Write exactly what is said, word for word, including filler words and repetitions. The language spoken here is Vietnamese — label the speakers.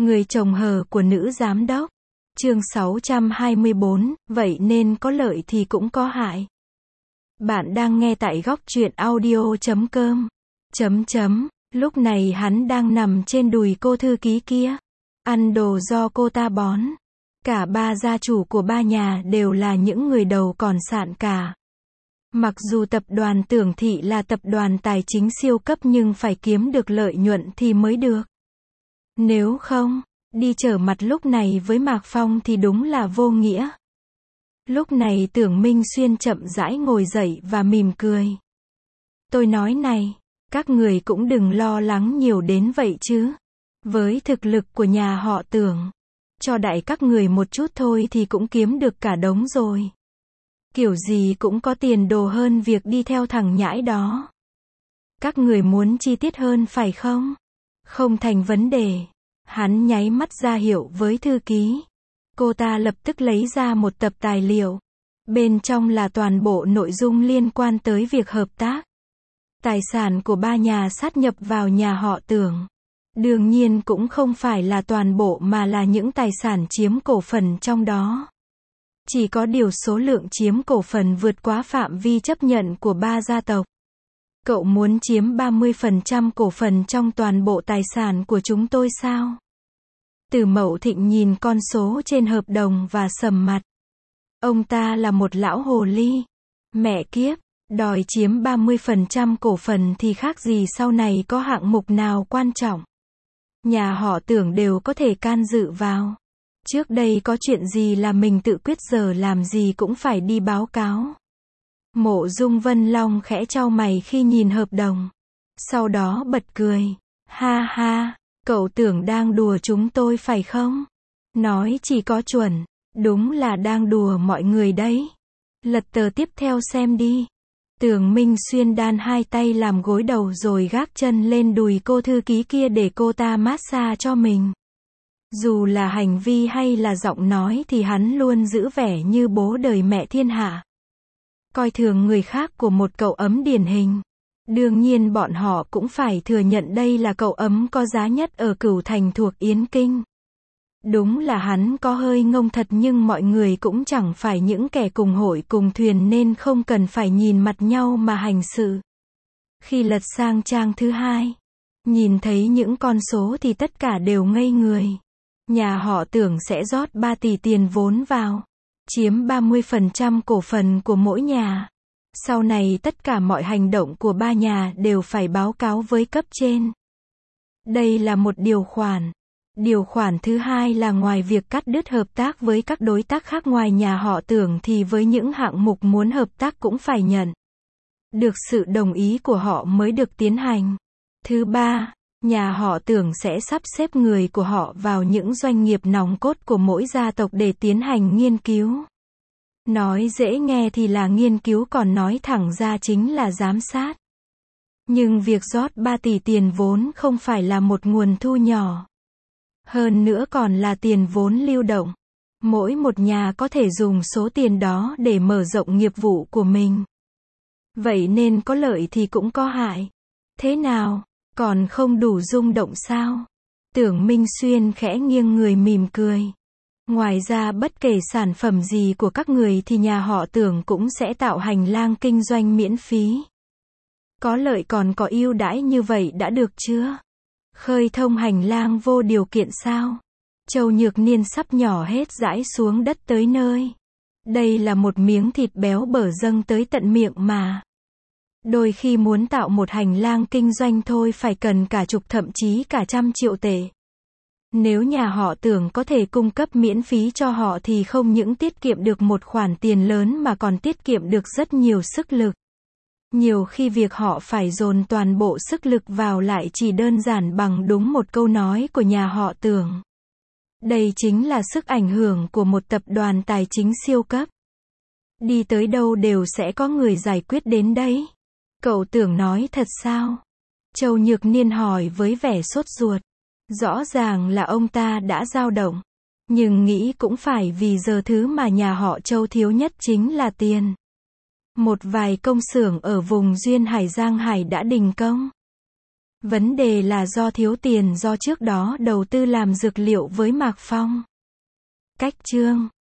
Speaker 1: Người chồng hờ của nữ giám đốc. Chương sáu trăm hai mươi bốn, vậy nên có lợi thì cũng có hại. Bạn đang nghe tại góc truyện audio chấm com. Chấm chấm, lúc này hắn đang nằm trên đùi cô thư ký kia. Ăn đồ do cô ta bón. Cả ba gia chủ của ba nhà đều là những người đầu còn sạn cả. Mặc dù tập đoàn Tưởng Thị là tập đoàn tài chính siêu cấp nhưng phải kiếm được lợi nhuận thì mới được. Nếu không, đi trở mặt lúc này với Mạc Phong thì đúng là vô nghĩa. Lúc này Tưởng Minh Xuyên chậm rãi ngồi dậy và mỉm cười. Tôi nói này, các người cũng đừng lo lắng nhiều đến vậy chứ. Với thực lực của nhà họ Tưởng, cho đại các người một chút thôi thì cũng kiếm được cả đống rồi. Kiểu gì cũng có tiền đồ hơn việc đi theo thằng nhãi đó. Các người muốn chi tiết hơn phải không? Không thành vấn đề. Hắn nháy mắt ra hiệu với thư ký. Cô ta lập tức lấy ra một tập tài liệu. Bên trong là toàn bộ nội dung liên quan tới việc hợp tác. Tài sản của ba nhà sát nhập vào nhà họ Tưởng. Đương nhiên cũng không phải là toàn bộ mà là những tài sản chiếm cổ phần trong đó. Chỉ có điều số lượng chiếm cổ phần vượt quá phạm vi chấp nhận của ba gia tộc. Cậu muốn chiếm ba mươi phần trăm cổ phần trong toàn bộ tài sản của chúng tôi sao? Từ Mậu Thịnh nhìn con số trên hợp đồng và sầm mặt. Ông ta là một lão hồ ly. Mẹ kiếp, đòi chiếm ba mươi phần trăm cổ phần thì khác gì sau này có hạng mục nào quan trọng. Nhà họ Tưởng đều có thể can dự vào. Trước đây có chuyện gì là mình tự quyết, giờ làm gì cũng phải đi báo cáo. Mộ Dung Vân Long khẽ chau mày khi nhìn hợp đồng. Sau đó bật cười. Ha ha, cậu tưởng đang đùa chúng tôi phải không? Nói chỉ có chuẩn. Đúng là đang đùa mọi người đấy. Lật tờ tiếp theo xem đi. Tưởng Minh Xuyên đan hai tay làm gối đầu rồi gác chân lên đùi cô thư ký kia để cô ta massage cho mình. Dù là hành vi hay là giọng nói thì hắn luôn giữ vẻ như bố đời mẹ thiên hạ. Coi thường người khác của một cậu ấm điển hình. Đương nhiên bọn họ cũng phải thừa nhận đây là cậu ấm có giá nhất ở Cửu Thành thuộc Yến Kinh. Đúng là hắn có hơi ngông thật nhưng mọi người cũng chẳng phải những kẻ cùng hội cùng thuyền nên không cần phải nhìn mặt nhau mà hành sự. Khi lật sang trang thứ hai, nhìn thấy những con số thì tất cả đều ngây người. Nhà họ Tưởng sẽ rót ba tỷ tiền vốn vào, chiếm ba mươi phần trăm cổ phần của mỗi nhà. Sau này tất cả mọi hành động của ba nhà đều phải báo cáo với cấp trên. Đây là một điều khoản. Điều khoản thứ hai là ngoài việc cắt đứt hợp tác với các đối tác khác ngoài nhà họ Tưởng thì với những hạng mục muốn hợp tác cũng phải nhận được sự đồng ý của họ mới được tiến hành. Thứ ba, nhà họ Tưởng sẽ sắp xếp người của họ vào những doanh nghiệp nòng cốt của mỗi gia tộc để tiến hành nghiên cứu. Nói dễ nghe thì là nghiên cứu, còn nói thẳng ra chính là giám sát. Nhưng việc rót ba tỷ tiền vốn không phải là một nguồn thu nhỏ. Hơn nữa còn là tiền vốn lưu động. Mỗi một nhà có thể dùng số tiền đó để mở rộng nghiệp vụ của mình. Vậy nên có lợi thì cũng có hại. Thế nào, còn không đủ rung động sao? Tưởng Minh Xuyên khẽ nghiêng người mỉm cười. Ngoài ra bất kể sản phẩm gì của các người thì nhà họ Tưởng cũng sẽ tạo hành lang kinh doanh miễn phí. Có lợi còn có ưu đãi như vậy đã được chưa? Khơi thông hành lang vô điều kiện sao? Châu Nhược Niên sắp nhỏ hết dãi xuống đất tới nơi. Đây là một miếng thịt béo bở dâng tới tận miệng mà. Đôi khi muốn tạo một hành lang kinh doanh thôi phải cần cả chục thậm chí cả trăm triệu tệ. Nếu nhà họ Tưởng có thể cung cấp miễn phí cho họ thì không những tiết kiệm được một khoản tiền lớn mà còn tiết kiệm được rất nhiều sức lực. Nhiều khi việc họ phải dồn toàn bộ sức lực vào lại chỉ đơn giản bằng đúng một câu nói của nhà họ Tưởng. Đây chính là sức ảnh hưởng của một tập đoàn tài chính siêu cấp. Đi tới đâu đều sẽ có người giải quyết đến đấy. Cậu Tưởng nói thật sao? Châu Nhược Niên hỏi với vẻ sốt ruột. Rõ ràng là ông ta đã dao động. Nhưng nghĩ cũng phải vì giờ thứ mà nhà họ Châu thiếu nhất chính là tiền. Một vài công xưởng ở vùng Duyên Hải Giang Hải đã đình công. Vấn đề là do thiếu tiền do trước đó đầu tư làm dược liệu với Mạc Phong. Cách chương